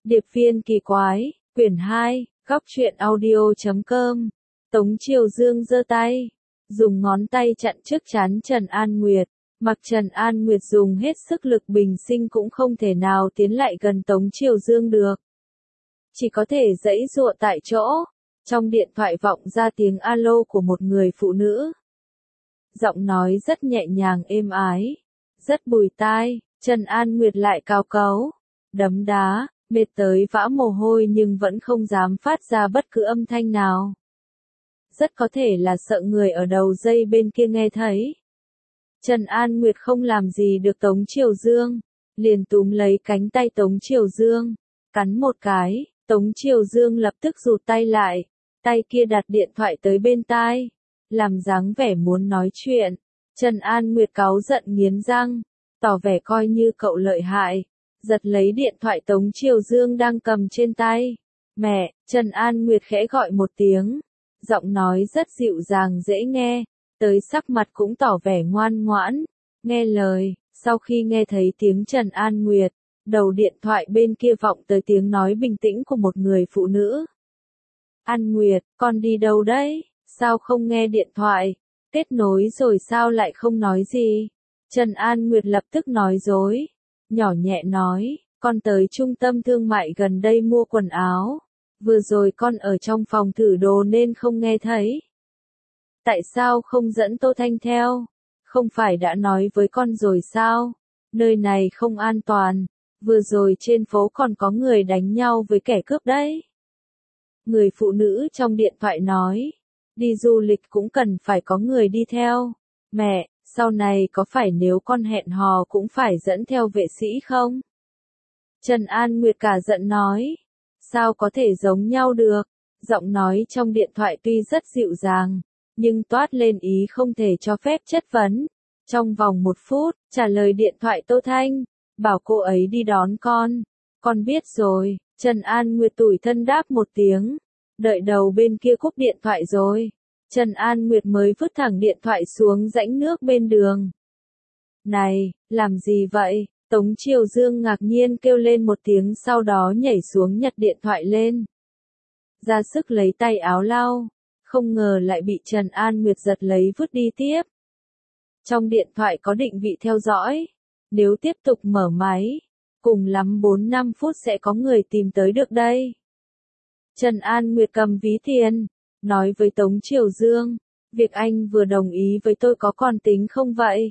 Điệp viên kỳ quái, quyển 2, góc truyện audio.com. Tống Triều Dương giơ tay, dùng ngón tay chặn trước trán Trần An Nguyệt. Mặc Trần An Nguyệt dùng hết sức lực bình sinh cũng không thể nào tiến lại gần Tống Triều Dương được. Chỉ có thể giãy giụa tại chỗ. Trong điện thoại vọng ra tiếng alo của một người phụ nữ. Giọng nói rất nhẹ nhàng êm ái, rất bùi tai. Trần An Nguyệt lại cào cấu, đấm đá, mệt tới vã mồ hôi nhưng vẫn không dám phát ra bất cứ âm thanh nào. Rất có thể là sợ người ở đầu dây bên kia nghe thấy. Trần An Nguyệt không làm gì được Tống Triều Dương, liền túm lấy cánh tay Tống Triều Dương, cắn một cái. Tống Triều Dương lập tức rụt tay lại, tay kia đặt điện thoại tới bên tai, làm dáng vẻ muốn nói chuyện. Trần An Nguyệt cáu giận nghiến răng, tỏ vẻ coi như cậu lợi hại, giật lấy điện thoại Tống Triều Dương đang cầm trên tay. Mẹ, Trần An Nguyệt khẽ gọi một tiếng, giọng nói rất dịu dàng dễ nghe, tới sắc mặt cũng tỏ vẻ ngoan ngoãn, nghe lời. Sau khi nghe thấy tiếng Trần An Nguyệt, đầu điện thoại bên kia vọng tới tiếng nói bình tĩnh của một người phụ nữ. An Nguyệt, con đi đâu đấy? Sao không nghe điện thoại? Kết nối rồi sao lại không nói gì? Trần An Nguyệt lập tức nói dối, nhỏ nhẹ nói, con tới trung tâm thương mại gần đây mua quần áo. Vừa rồi con ở trong phòng thử đồ nên không nghe thấy. Tại sao không dẫn Tô Thanh theo? Không phải đã nói với con rồi sao? Nơi này không an toàn. Vừa rồi trên phố còn có người đánh nhau với kẻ cướp đấy. Người phụ nữ trong điện thoại nói, đi du lịch cũng cần phải có người đi theo. Mẹ, sau này có phải nếu con hẹn hò cũng phải dẫn theo vệ sĩ không? Trần An Nguyệt cả giận nói, sao có thể giống nhau được? Giọng nói trong điện thoại tuy rất dịu dàng, nhưng toát lên ý không thể cho phép chất vấn. Trong vòng 1 phút, trả lời điện thoại Tô Thanh, bảo cô ấy đi đón con. Con biết rồi. Trần An Nguyệt tủi thân đáp một tiếng, đợi đầu bên kia cúp điện thoại rồi. Trần An Nguyệt mới vứt thẳng điện thoại xuống rãnh nước bên đường. Này, làm gì vậy? Tống Triều Dương ngạc nhiên kêu lên một tiếng, sau đó nhảy xuống nhặt điện thoại lên. Ra sức lấy tay áo lau, không ngờ lại bị Trần An Nguyệt giật lấy vứt đi tiếp. Trong điện thoại có định vị theo dõi, nếu tiếp tục mở máy, cùng lắm 4-5 phút sẽ có người tìm tới được đây. Trần An Nguyệt cầm ví tiền, nói với Tống Triều Dương, việc anh vừa đồng ý với tôi có còn tính không vậy?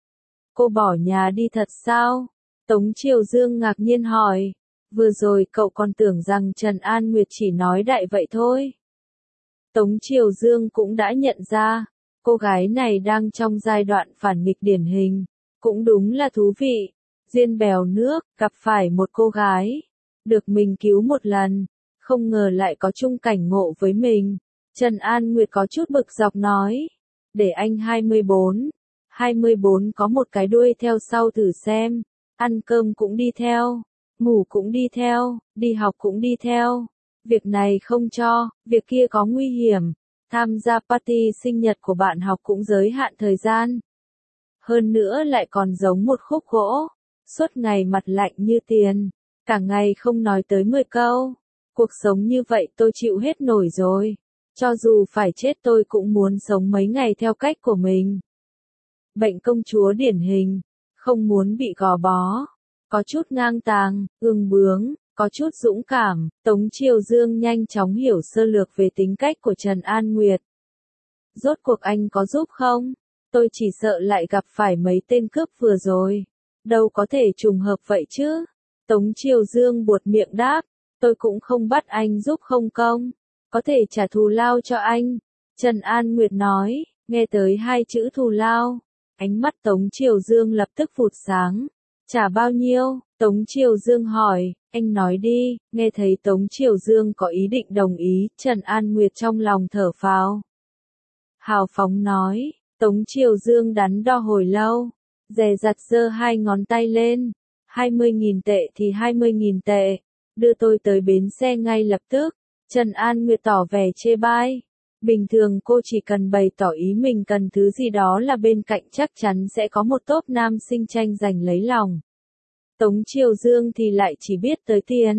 Cô bỏ nhà đi thật sao? Tống Triều Dương ngạc nhiên hỏi, vừa rồi cậu còn tưởng rằng Trần An Nguyệt chỉ nói đại vậy thôi. Tống Triều Dương cũng đã nhận ra, cô gái này đang trong giai đoạn phản nghịch điển hình, cũng đúng là thú vị. Diên bèo nước, gặp phải một cô gái, được mình cứu một lần, không ngờ lại có chung cảnh ngộ với mình. Trần An Nguyệt có chút bực dọc nói, để anh 24 có một cái đuôi theo sau thử xem, ăn cơm cũng đi theo, ngủ cũng đi theo, đi học cũng đi theo. Việc này không cho, việc kia có nguy hiểm, tham gia party sinh nhật của bạn học cũng giới hạn thời gian. Hơn nữa lại còn giống một khúc gỗ, suốt ngày mặt lạnh như tiền, cả ngày không nói tới 10 câu. Cuộc sống như vậy tôi chịu hết nổi rồi, cho dù phải chết tôi cũng muốn sống mấy ngày theo cách của mình. Bệnh công chúa điển hình, không muốn bị gò bó, có chút ngang tàng, ương bướng, có chút dũng cảm. Tống Triều Dương nhanh chóng hiểu sơ lược về tính cách của Trần An Nguyệt. Rốt cuộc anh có giúp không? Tôi chỉ sợ lại gặp phải mấy tên cướp vừa rồi. Đâu có thể trùng hợp vậy chứ? Tống Triều Dương buột miệng đáp, tôi cũng không bắt anh giúp không công. Có thể trả thù lao cho anh. Trần An Nguyệt nói, nghe tới 2 chữ thù lao. Ánh mắt Tống Triều Dương lập tức vụt sáng. Trả bao nhiêu? Tống Triều Dương hỏi, anh nói đi. Nghe thấy Tống Triều Dương có ý định đồng ý, Trần An Nguyệt trong lòng thở phào. Hào phóng nói, Tống Triều Dương đắn đo hồi lâu, dè dặt giơ 2 ngón tay lên. 20.000 tệ thì 20.000 tệ, đưa tôi tới bến xe ngay lập tức. Trần An Nguyệt tỏ vẻ chê bai. Bình thường cô chỉ cần bày tỏ ý mình cần thứ gì đó là bên cạnh chắc chắn sẽ có một tốp nam sinh tranh giành lấy lòng. Tống Triều Dương thì lại chỉ biết tới tiền.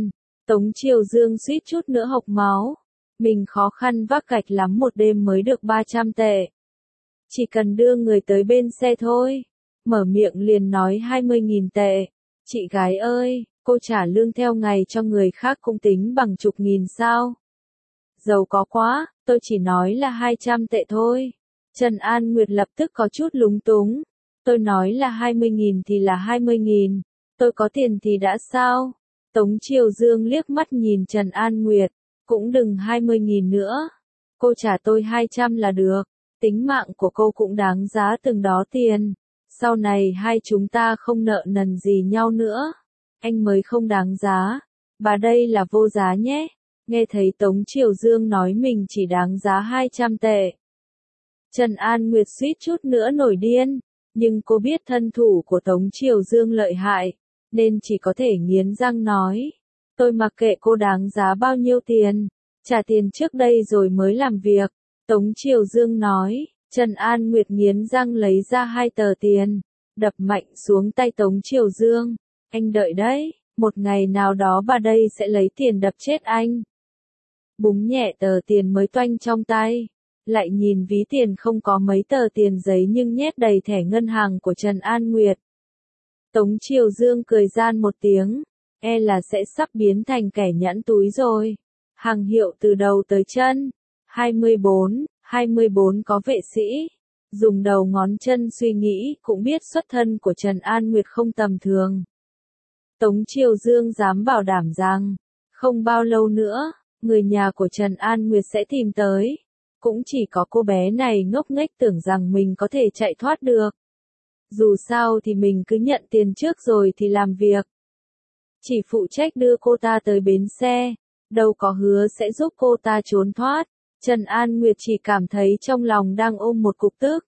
Tống Triều Dương suýt chút nữa hộc máu. Mình khó khăn vác gạch lắm một đêm mới được 300 tệ. Chỉ cần đưa người tới bên xe thôi. Mở miệng liền nói 20.000 tệ. Chị gái ơi, cô trả lương theo ngày cho người khác cũng tính bằng chục nghìn sao? Giàu có quá, tôi chỉ nói là 200 tệ thôi. Trần An Nguyệt lập tức có chút lúng túng. Tôi nói là 20.000 thì là 20.000. Tôi có tiền thì đã sao? Tống Triều Dương liếc mắt nhìn Trần An Nguyệt. Cũng đừng 20.000 nữa. Cô trả tôi 200 là được. Tính mạng của cô cũng đáng giá từng đó tiền. Sau này hai chúng ta không nợ nần gì nhau nữa. Anh mới không đáng giá. Bà đây là vô giá nhé. Nghe thấy Tống Triều Dương nói mình chỉ đáng giá 200 tệ. Trần An Nguyệt suýt chút nữa nổi điên. Nhưng cô biết thân thủ của Tống Triều Dương lợi hại. Nên chỉ có thể nghiến răng nói. Tôi mặc kệ cô đáng giá bao nhiêu tiền. Trả tiền trước đây rồi mới làm việc. Tống Triều Dương nói. Trần An Nguyệt nghiến răng lấy ra 2 tờ tiền. Đập mạnh xuống tay Tống Triều Dương. Anh đợi đấy. Một ngày nào đó bà đây sẽ lấy tiền đập chết anh. Búng nhẹ tờ tiền mới toanh trong tay. Lại nhìn ví tiền không có mấy tờ tiền giấy nhưng nhét đầy thẻ ngân hàng của Trần An Nguyệt. Tống Triều Dương cười gian một tiếng. E là sẽ sắp biến thành kẻ nhẵn túi rồi. Hàng hiệu từ đầu tới chân. 24 có vệ sĩ. Dùng đầu ngón chân suy nghĩ cũng biết xuất thân của Trần An Nguyệt không tầm thường. Tống Triều Dương dám bảo đảm rằng, không bao lâu nữa, người nhà của Trần An Nguyệt sẽ tìm tới. Cũng chỉ có cô bé này ngốc nghếch tưởng rằng mình có thể chạy thoát được. Dù sao thì mình cứ nhận tiền trước rồi thì làm việc. Chỉ phụ trách đưa cô ta tới bến xe, đâu có hứa sẽ giúp cô ta trốn thoát. Trần An Nguyệt chỉ cảm thấy trong lòng đang ôm một cục tức.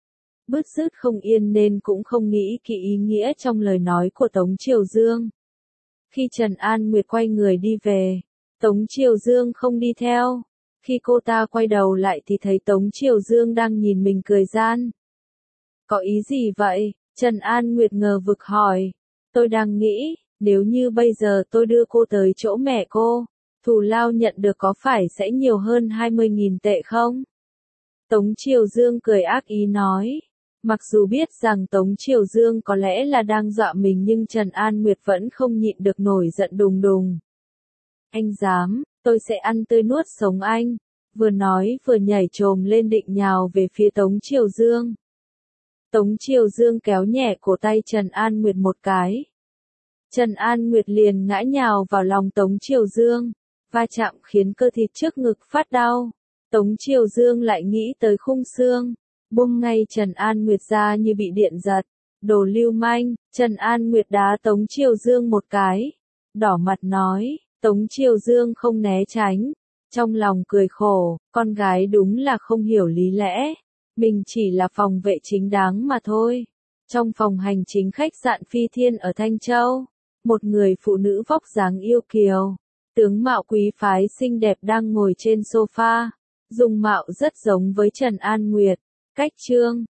Bứt rứt không yên nên cũng không nghĩ kỹ ý nghĩa trong lời nói của Tống Triều Dương. Khi Trần An Nguyệt quay người đi về, Tống Triều Dương không đi theo. Khi cô ta quay đầu lại thì thấy Tống Triều Dương đang nhìn mình cười gian. Có ý gì vậy? Trần An Nguyệt ngờ vực hỏi. Tôi đang nghĩ, nếu như bây giờ tôi đưa cô tới chỗ mẹ cô, thù lao nhận được có phải sẽ nhiều hơn 20.000 tệ không? Tống Triều Dương cười ác ý nói. Mặc dù biết rằng Tống Triều Dương có lẽ là đang dọa mình nhưng Trần An Nguyệt vẫn không nhịn được nổi giận đùng đùng. Anh dám, tôi sẽ ăn tươi nuốt sống anh. Vừa nói vừa nhảy chồm lên định nhào về phía Tống Triều Dương. Tống Triều Dương kéo nhẹ cổ tay Trần An Nguyệt một cái. Trần An Nguyệt liền ngã nhào vào lòng Tống Triều Dương. Va chạm khiến cơ thịt trước ngực phát đau. Tống Triều Dương lại nghĩ tới khung xương. Buông ngay Trần An Nguyệt ra như bị điện giật. Đồ lưu manh, Trần An Nguyệt đá Tống Triều Dương một cái. Đỏ mặt nói, Tống Triều Dương không né tránh. Trong lòng cười khổ, con gái đúng là không hiểu lý lẽ. Mình chỉ là phòng vệ chính đáng mà thôi. Trong phòng hành chính khách sạn Phi Thiên ở Thanh Châu, một người phụ nữ vóc dáng yêu kiều, tướng mạo quý phái xinh đẹp đang ngồi trên sofa. Dung mạo rất giống với Trần An Nguyệt. Cách chương